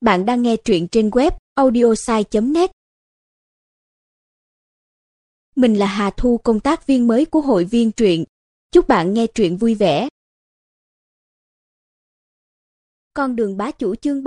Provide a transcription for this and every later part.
Bạn đang nghe truyện trên web audiosai.net. Mình là Hà Thu, công tác viên mới của hội viên truyện. Chúc bạn nghe truyện vui vẻ. Con đường bá chủ chương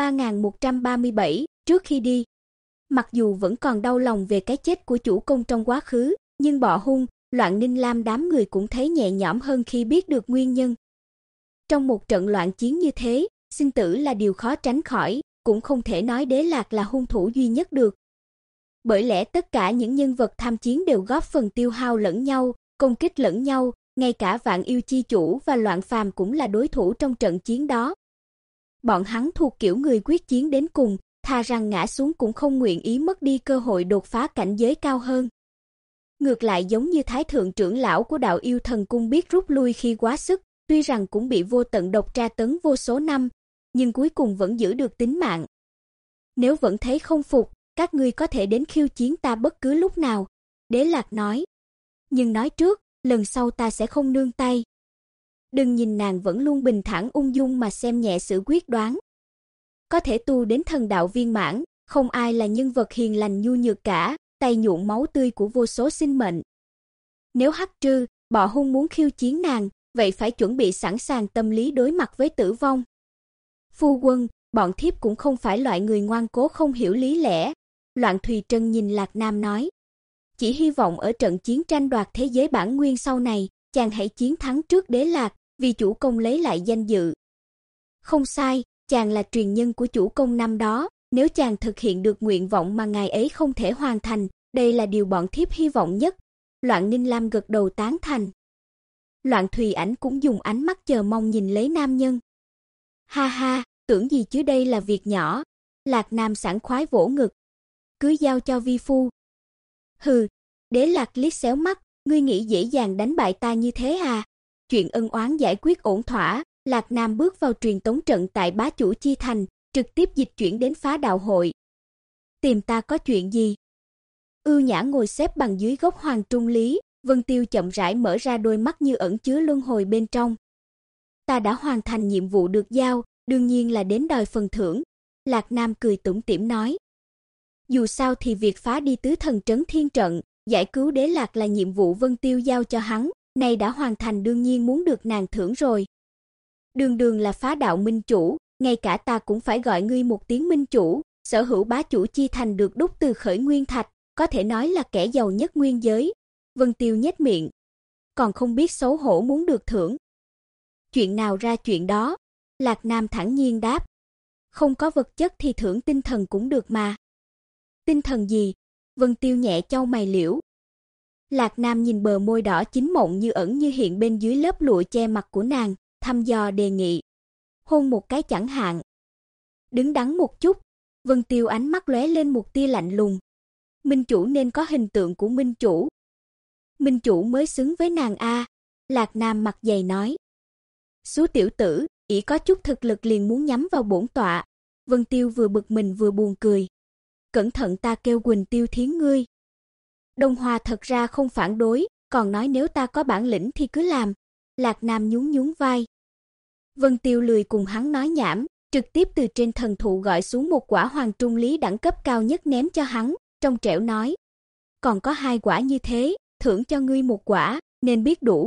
3137, trước khi đi. Mặc dù vẫn còn đau lòng về cái chết của chủ công trong quá khứ, nhưng Bọ Hung, Loạn Ninh Lam đám người cũng thấy nhẹ nhõm hơn khi biết được nguyên nhân. Trong một trận loạn chiến như thế, sinh tử là điều khó tránh khỏi, cũng không thể nói Đế Lạc là hung thủ duy nhất được. Bởi lẽ tất cả những nhân vật tham chiến đều góp phần tiêu hao lẫn nhau, công kích lẫn nhau, ngay cả Vạn Yêu Chi Chủ và Loạn Phàm cũng là đối thủ trong trận chiến đó. Bọn hắn thuộc kiểu người quyết chiến đến cùng, thà rằng ngã xuống cũng không nguyện ý mất đi cơ hội đột phá cảnh giới cao hơn. Ngược lại giống như Thái thượng trưởng lão của Đạo Yêu Thần Cung biết rút lui khi quá sức, tuy rằng cũng bị vô tận độc tra tấn vô số năm, nhưng cuối cùng vẫn giữ được tính mạng. Nếu vẫn thấy không phục, các ngươi có thể đến khiêu chiến ta bất cứ lúc nào, Đế Lạc nói. Nhưng nói trước, lần sau ta sẽ không nương tay. Đừng nhìn nàng vẫn luôn bình thản ung dung mà xem nhẹ sự quyết đoán. Có thể tu đến thần đạo viên mãn, không ai là nhân vật hiền lành nhu nhược cả, tay nhuộm máu tươi của vô số sinh mệnh. Nếu Hắc Trư, Bọ Hung muốn khiêu chiến nàng, vậy phải chuẩn bị sẵn sàng tâm lý đối mặt với tử vong. Phu quân, bọn thiếp cũng không phải loại người ngoan cố không hiểu lý lẽ. Loạn Thùy Trân nhìn Lạc Nam nói. Chỉ hy vọng ở trận chiến tranh đoạt thế giới bản nguyên sau này, chàng hãy chiến thắng trước Đế Lạc, vì chủ công lấy lại danh dự. Không sai, chàng là truyền nhân của chủ công năm đó, nếu chàng thực hiện được nguyện vọng mà ngài ấy không thể hoàn thành, đây là điều bọn thiếp hy vọng nhất. Loạn Ninh Lam gật đầu tán thành. Loạn Thùy Ảnh cũng dùng ánh mắt chờ mong nhìn lấy nam nhân. Ha ha, tưởng gì chứ đây là việc nhỏ. Lạc Nam sảng khoái vỗ ngực. Cứ giao cho vi phu. Hừ, Đế Lạc liếc xéo mắt, ngươi nghĩ dễ dàng đánh bại ta như thế à? Chuyện ân oán giải quyết ổn thỏa, Lạc Nam bước vào truyền tống trận tại Bá Chủ Chi Thành, trực tiếp dịch chuyển đến Phá Đạo Hội. Tìm ta có chuyện gì? Ưu Nhã ngồi xếp bằng dưới gốc hoàng trung lý, Vân Tiêu chậm rãi mở ra đôi mắt như ẩn chứa luân hồi bên trong. Ta đã hoàn thành nhiệm vụ được giao, đương nhiên là đến đòi phần thưởng. Lạc Nam cười tủm tỉm nói. Dù sao thì việc phá đi tứ thần trấn thiên trận, giải cứu Đế Lạc là nhiệm vụ Vân Tiêu giao cho hắn, nay đã hoàn thành đương nhiên muốn được nàng thưởng rồi. Đường đường là Phá Đạo minh chủ, ngay cả ta cũng phải gọi ngươi một tiếng minh chủ, sở hữu Bá Chủ Chi Thành được đúc từ khởi nguyên thạch, có thể nói là kẻ giàu nhất nguyên giới. Vân Tiêu nhếch miệng. Còn không biết xấu hổ muốn được thưởng. Chuyện nào ra chuyện đó, Lạc Nam thản nhiên đáp. Không có vật chất thì thưởng tinh thần cũng được mà. Tinh thần gì? Vân Tiêu nhẹ chau mày liễu. Lạc Nam nhìn bờ môi đỏ chín mộng như ẩn như hiện bên dưới lớp lụa che mặt của nàng, thăm dò đề nghị. Hôn một cái chẳng hạn. Đứng đắn một chút, Vân Tiêu ánh mắt lóe lên một tia lạnh lùng. Minh chủ nên có hình tượng của minh chủ. Minh chủ mới xứng với nàng a, Lạc Nam mặt dày nói. Số tiểu tử, ỷ có chút thực lực liền muốn nhắm vào bổn tọa. Vân Tiêu vừa bực mình vừa buồn cười. Cẩn thận ta kêu Quỳnh Tiêu Thiến ngươi. Đông Hoa thật ra không phản đối, còn nói nếu ta có bản lĩnh thì cứ làm. Lạc Nam nhún nhún vai. Vân Tiêu lười cùng hắn nói nhảm, trực tiếp từ trên thần thụ gọi xuống một quả hoàng trung lý đẳng cấp cao nhất ném cho hắn, trong trẻo nói. Còn có 2 quả như thế, thưởng cho ngươi 1 quả, nên biết đủ.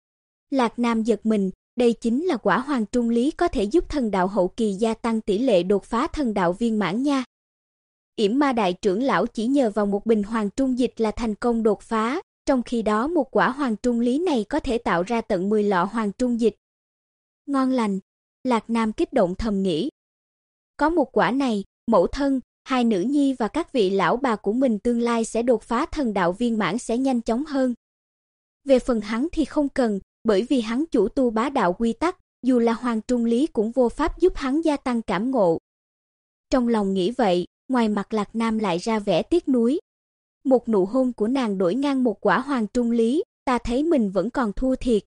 Lạc Nam giật mình, đây chính là quả hoàng trung lý có thể giúp thần đạo hậu kỳ gia tăng tỷ lệ đột phá thần đạo viên mãn nha. Yểm Ma đại trưởng lão chỉ nhờ vào một bình hoàng trung dịch là thành công đột phá, trong khi đó một quả hoàng trung lý này có thể tạo ra tận 10 lọ hoàng trung dịch. Ngon lành, Lạc Nam kích động thầm nghĩ. Có một quả này, mẫu thân, 2 nữ nhi và các vị lão bà của mình tương lai sẽ đột phá thần đạo viên mãn sẽ nhanh chóng hơn. Về phần hắn thì không cần, bởi vì hắn chủ tu bá đạo quy tắc, dù là hoàng trung lý cũng vô pháp giúp hắn gia tăng cảm ngộ. Trong lòng nghĩ vậy, ngoài mặt Lạc Nam lại ra vẻ tiếc nuối. Một nụ hôn của nàng đổi ngang một quả hoàng trung lý, ta thấy mình vẫn còn thua thiệt.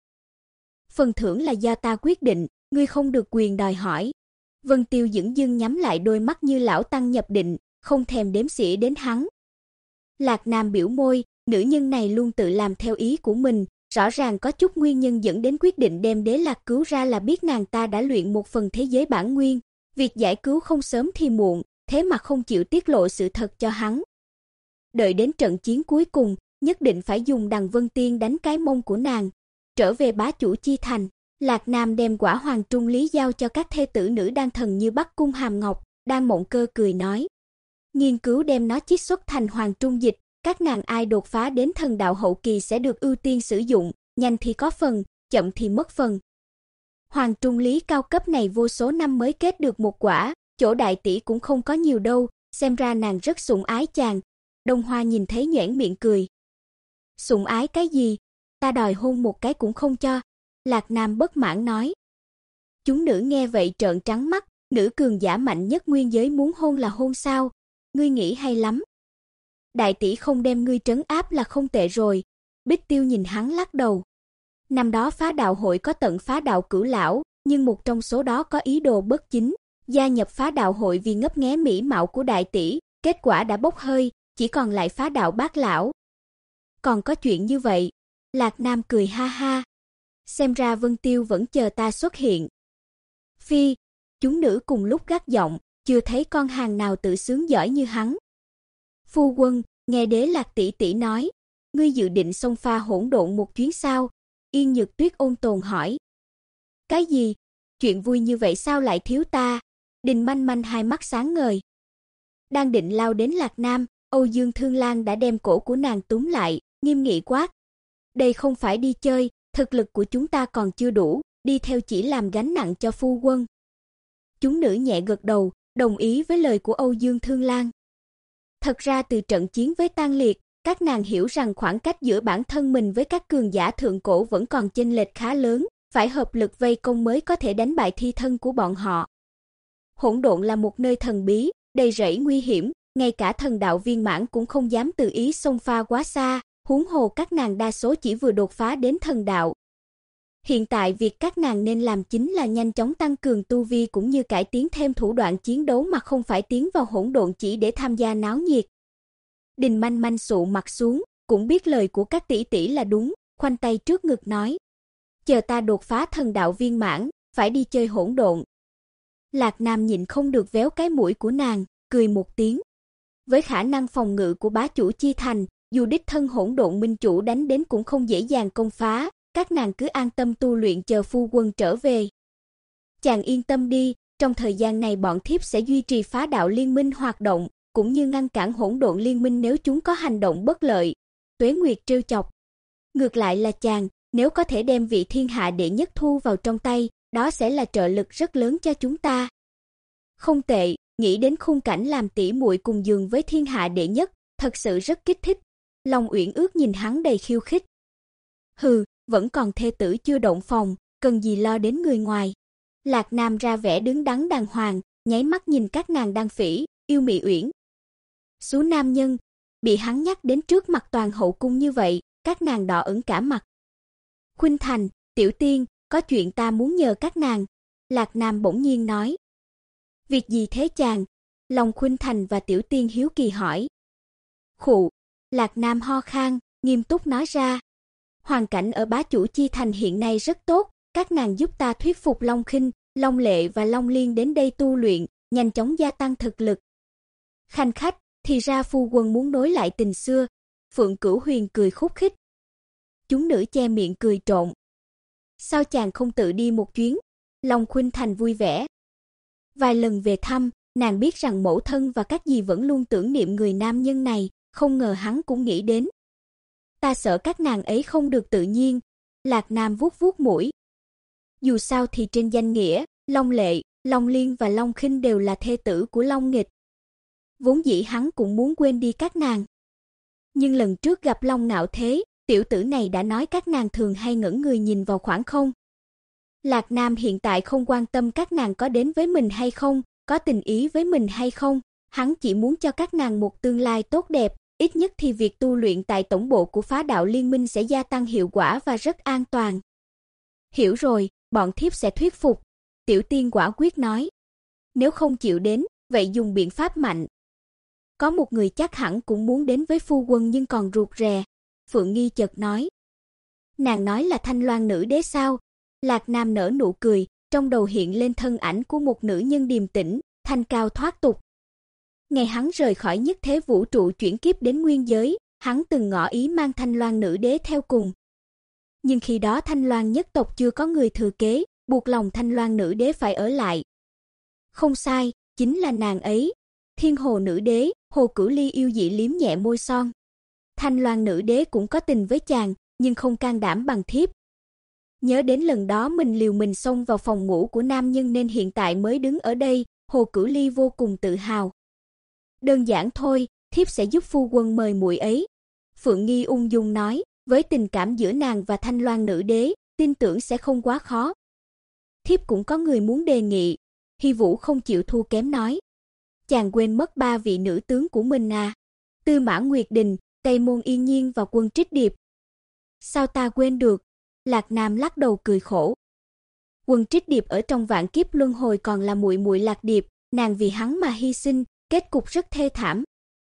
Phần thưởng là do ta quyết định, ngươi không được quyền đòi hỏi. Vân Tiêu dửng dưng nhắm lại đôi mắt như lão tăng nhập định, không thèm đếm xỉa đến hắn. Lạc Nam biểu môi, nữ nhân này luôn tự làm theo ý của mình, rõ ràng có chút nguyên nhân dẫn đến quyết định đem Đế Lạc cứu ra là biết nàng ta đã luyện một phần thế giới bản nguyên, việc giải cứu không sớm thì muộn, thế mà không chịu tiết lộ sự thật cho hắn. Đợi đến trận chiến cuối cùng, nhất định phải dùng Đằng Vân Tiên đánh cái mông của nàng. Trở về bá chủ chi thành, Lạc Nam đem quả hoàng trung lý giao cho các thê tử nữ đan thần như Bắc Cung Hàm Ngọc. Đan Mộng Cơ cười nói, nghiên cứu đem nó chiết xuất thành hoàng trung dịch, các nàng ai đột phá đến thần đạo hậu kỳ sẽ được ưu tiên sử dụng, nhanh thì có phần, chậm thì mất phần. Hoàng trung lý cao cấp này vô số năm mới kết được một quả, chỗ đại tỷ cũng không có nhiều đâu, xem ra nàng rất sủng ái chàng. Đông Hoa nhìn thấy nhoẻn miệng cười. Sủng ái cái gì? Ta đòi hôn một cái cũng không cho. Lạc Nam bất mãn nói. Chúng nữ nghe vậy trợn trắng mắt, nữ cường giả mạnh nhất nguyên giới muốn hôn là hôn sao? Ngươi nghĩ hay lắm. Đại tỷ không đem ngươi trấn áp là không tệ rồi. Bích Tiêu nhìn hắn lắc đầu. Năm đó phá đạo hội có tận phá đạo cửu lão, nhưng một trong số đó có ý đồ bất chính, gia nhập phá đạo hội vì ngấp nghé mỹ mạo của đại tỷ, kết quả đã bốc hơi, chỉ còn lại phá đạo bát lão. Còn có chuyện như vậy? Lạc Nam cười ha ha. Xem ra Vân Tiêu vẫn chờ ta xuất hiện. Phi, chúng nữ cùng lúc gắt giọng, chưa thấy con hàng nào tự sướng giỏi như hắn. Phu quân, nghe Đế Lạc tỷ tỷ nói, ngươi dự định xông pha hỗn độn một chuyến sao? Yên Nhược Tuyết ôn tồn hỏi. Cái gì? Chuyện vui như vậy sao lại thiếu ta? Đình Manh Manh hai mắt sáng ngời. Đang định lao đến Lạc Nam, Âu Dương Thương Lan đã đem cổ của nàng túm lại, nghiêm nghị quát. Đây không phải đi chơi, thực lực của chúng ta còn chưa đủ, đi theo chỉ làm gánh nặng cho phu quân. Chúng nữ nhẹ gật đầu, đồng ý với lời của Âu Dương Thương Lan. Thật ra từ trận chiến với Tang Liệt, các nàng hiểu rằng khoảng cách giữa bản thân mình với các cường giả thượng cổ vẫn còn chênh lệch khá lớn, phải hợp lực vây công mới có thể đánh bại thi thân của bọn họ. Hỗn độn là một nơi thần bí, đầy rẫy nguy hiểm, ngay cả thần đạo viên mãn cũng không dám tự ý xông pha quá xa, huống hồ các nàng đa số chỉ vừa đột phá đến thần đạo. Hiện tại việc các nàng nên làm chính là nhanh chóng tăng cường tu vi cũng như cải tiến thêm thủ đoạn chiến đấu mà không phải tiến vào hỗn độn chỉ để tham gia náo nhiệt. Đình Manh Manh sụ mặt xuống, cũng biết lời của các tỷ tỷ là đúng, khoanh tay trước ngực nói. Chờ ta đột phá thần đạo viên mãn, phải đi chơi hỗn độn. Lạc Nam nhịn không được véo cái mũi của nàng, cười một tiếng. Với khả năng phòng ngự của bá chủ chi thành, dù đích thân hỗn độn minh chủ đánh đến cũng không dễ dàng công phá, các nàng cứ an tâm tu luyện chờ phu quân trở về. Chàng yên tâm đi, trong thời gian này bọn thiếp sẽ duy trì phá đạo liên minh hoạt động, cũng như ngăn cản hỗn độn liên minh nếu chúng có hành động bất lợi. Tuế Nguyệt trêu chọc. Ngược lại là chàng, nếu có thể đem vị thiên hạ đệ nhất thu vào trong tay, đó sẽ là trợ lực rất lớn cho chúng ta. Không tệ, nghĩ đến khung cảnh làm tỷ muội cùng giường với thiên hạ đệ nhất, thật sự rất kích thích. Long Uyển Ước nhìn hắn đầy khiêu khích. Hừ, vẫn còn thê tử chưa động phòng, cần gì lo đến người ngoài. Lạc Nam ra vẻ đứng đắn đàng hoàng, nháy mắt nhìn các nàng đang phỉ, yêu Mị Uyển. Số nam nhân, bị hắn nhắc đến trước mặt toàn hậu cung như vậy, các nàng đỏ ửng cả mặt. Khuynh Thành, Tiểu Tiên, có chuyện ta muốn nhờ các nàng. Lạc Nam bỗng nhiên nói. Việc gì thế chàng? Long Khuynh Thành và Tiểu Tiên hiếu kỳ hỏi. Khụ, Lạc Nam ho khan, nghiêm túc nói ra. Hoàn cảnh ở bá chủ chi thành hiện nay rất tốt, các nàng giúp ta thuyết phục Long Khinh, Long Lệ và Long Liên đến đây tu luyện, nhanh chóng gia tăng thực lực. Khanh khách, thì ra phu quân muốn nối lại tình xưa. Phượng Cửu Huyền cười khúc khích. Chúng nữ che miệng cười trộn. Sao chàng không tự đi một chuyến? Long Khuynh Thành vui vẻ. Vài lần về thăm, nàng biết rằng mẫu thân và các dì vẫn luôn tưởng niệm người nam nhân này, không ngờ hắn cũng nghĩ đến. Ta sợ các nàng ấy không được tự nhiên. Lạc Nam vuốt vuốt mũi. Dù sao thì trên danh nghĩa, Long Lệ, Long Liên và Long Khinh đều là thê tử của Long Nghịch. Vốn dĩ hắn cũng muốn quên đi các nàng. Nhưng lần trước gặp Long Ngạo Thế, tiểu tử này đã nói các nàng thường hay ngẩn người nhìn vào khoảng không. Lạc Nam hiện tại không quan tâm các nàng có đến với mình hay không, có tình ý với mình hay không, hắn chỉ muốn cho các nàng một tương lai tốt đẹp, ít nhất thì việc tu luyện tại tổng bộ của phá đạo liên minh sẽ gia tăng hiệu quả và rất an toàn. Hiểu rồi, bọn thiếp sẽ thuyết phục, Tiểu Tiên quả quyết nói. Nếu không chịu đến, vậy dùng biện pháp mạnh. Có một người chắc hẳn cũng muốn đến với phu quân nhưng còn rụt rè. Phượng Nghi chợt nói. Nàng nói là Thanh Loan nữ đế sao? Lạc Nam nở nụ cười, trong đầu hiện lên thân ảnh của một nữ nhân điềm tĩnh, thanh cao thoát tục. Ngày hắn rời khỏi nhất thế vũ trụ chuyển kiếp đến nguyên giới, hắn từng ngỏ ý mang Thanh Loan nữ đế theo cùng. Nhưng khi đó Thanh Loan nhất tộc chưa có người thừa kế, buộc lòng Thanh Loan nữ đế phải ở lại. Không sai, chính là nàng ấy. Thiên Hồ nữ đế, Hồ Cửu Ly yêu dị liếm nhẹ môi son. Thanh Loan nữ đế cũng có tình với chàng, nhưng không can đảm bằng thiếp. Nhớ đến lần đó mình liều mình xông vào phòng ngủ của nam nhân nên hiện tại mới đứng ở đây, Hồ Cửu Ly vô cùng tự hào. Đơn giản thôi, thiếp sẽ giúp phu quân mời muội ấy. Phượng Nghi ung dung nói, với tình cảm giữa nàng và Thanh Loan nữ đế, tin tưởng sẽ không quá khó. Thiếp cũng có người muốn đề nghị. Hy Vũ không chịu thua kém nói. Chàng quên mất 3 vị nữ tướng của mình à? Tư Mã Nguyệt Đình, Tây Môn Yên Nhiên và Quân Trích Điệp. Sao ta quên được? Lạc Nam lắc đầu cười khổ. Quân Trích Điệp ở trong vạn kiếp luân hồi còn là muội muội Lạc Điệp, nàng vì hắn mà hy sinh, kết cục rất thê thảm.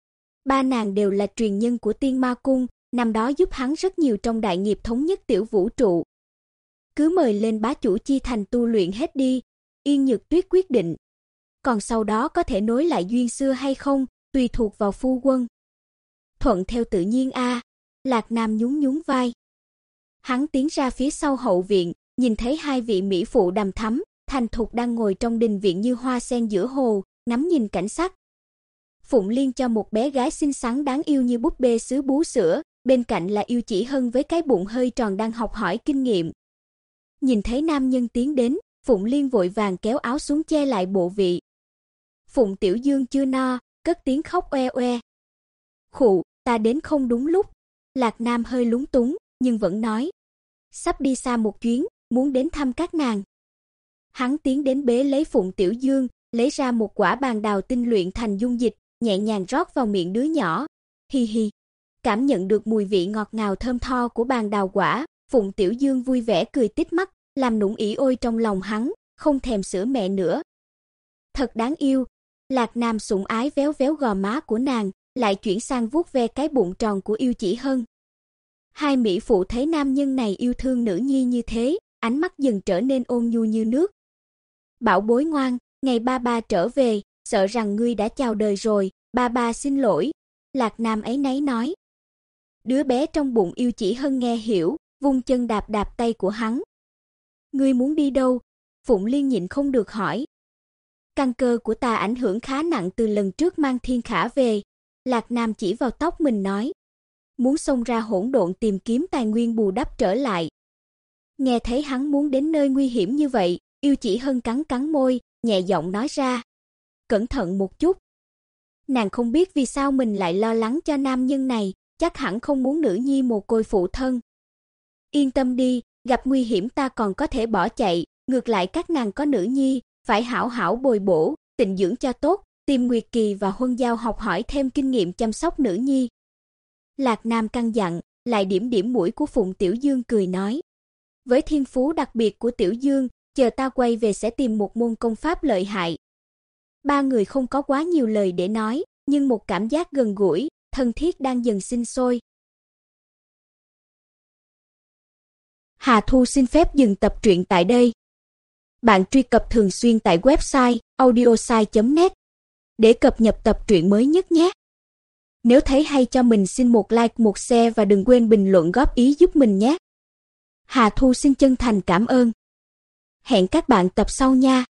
3 nàng đều là truyền nhân của Tiên Ma Cung, năm đó giúp hắn rất nhiều trong đại nghiệp thống nhất tiểu vũ trụ. Cứ mời lên bá chủ chi thành tu luyện hết đi, Yên Nhược Tuyết quyết định. Còn sau đó có thể nối lại duyên xưa hay không, tùy thuộc vào phu quân. Thuận theo tự nhiên a. Lạc Nam nhún nhún vai. Hắn tiến ra phía sau hậu viện, nhìn thấy 2 vị mỹ phụ đằm thắm, thành thục đang ngồi trong đình viện như hoa sen giữa hồ, ngắm nhìn cảnh sắc. Phụng Liên cho một bé gái xinh xắn đáng yêu như búp bê sứ bú sữa, bên cạnh là Yêu Chỉ Hân với cái bụng hơi tròn đang học hỏi kinh nghiệm. Nhìn thấy nam nhân tiến đến, Phụng Liên vội vàng kéo áo xuống che lại bộ vị. Phụng Tiểu Dương chưa no, cất tiếng khóc oe oe. Khụ, ta đến không đúng lúc. Lạc Nam hơi lúng túng, nhưng vẫn nói. Sắp đi xa một chuyến, muốn đến thăm các nàng. Hắn tiến đến bế lấy Phụng Tiểu Dương, lấy ra một quả bàn đào tinh luyện thành dung dịch, nhẹ nhàng rót vào miệng đứa nhỏ. Hi hi. Cảm nhận được mùi vị ngọt ngào thơm tho của bàn đào quả, Phụng Tiểu Dương vui vẻ cười tít mắt, làm nũng ỉ ôi trong lòng hắn, không thèm sữa mẹ nữa. Thật đáng yêu. Lạc Nam sủng ái véo véo gò má của nàng, lại chuyển sang vuốt ve cái bụng tròn của Yêu Chỉ Hân. 2 mỹ phụ thấy nam nhân này yêu thương nữ nhi như thế, ánh mắt dần trở nên ôn nhu như nước. Bảo bối ngoan, ngày ba ba trở về, sợ rằng ngươi đã chào đời rồi, ba ba xin lỗi. Lạc Nam áy náy nói. Đứa bé trong bụng Yêu Chỉ Hân nghe hiểu, vung chân đạp đạp tay của hắn. Ngươi muốn đi đâu? Phụng Liên nhịn không được hỏi. Căn cơ của ta ảnh hưởng khá nặng từ lần trước mang Thiên Khả về. Lạc Nam chỉ vào tóc mình nói. Muốn xông ra hỗn độn tìm kiếm tài nguyên bù đắp trở lại. Nghe thấy hắn muốn đến nơi nguy hiểm như vậy, Yêu Chỉ Hân cắn cắn môi, nhẹ giọng nói ra. Cẩn thận một chút. Nàng không biết vì sao mình lại lo lắng cho nam nhân này, chắc hẳn không muốn nữ nhi mồ côi phụ thân. Yên tâm đi, gặp nguy hiểm ta còn có thể bỏ chạy, ngược lại các nàng có nữ nhi, phải hảo hảo bồi bổ, tịnh dưỡng cho tốt, tìm Nguyệt Kỳ và Huân Giao học hỏi thêm kinh nghiệm chăm sóc nữ nhi. Lạc Nam căn dặn, lại điểm điểm mũi của Phụng Tiểu Dương cười nói. Với thiên phú đặc biệt của Tiểu Dương, chờ ta quay về sẽ tìm một môn công pháp lợi hại. 3 người không có quá nhiều lời để nói, nhưng một cảm giác gần gũi, thân thiết đang dần sinh sôi. Hà Thu xin phép dừng tập truyện tại đây. Bạn truy cập thường xuyên tại website audiosai.net để cập nhật tập truyện mới nhất nhé. Nếu thấy hay cho mình xin một like, một share và đừng quên bình luận góp ý giúp mình nhé. Hà Thu xin chân thành cảm ơn. Hẹn các bạn tập sau nha.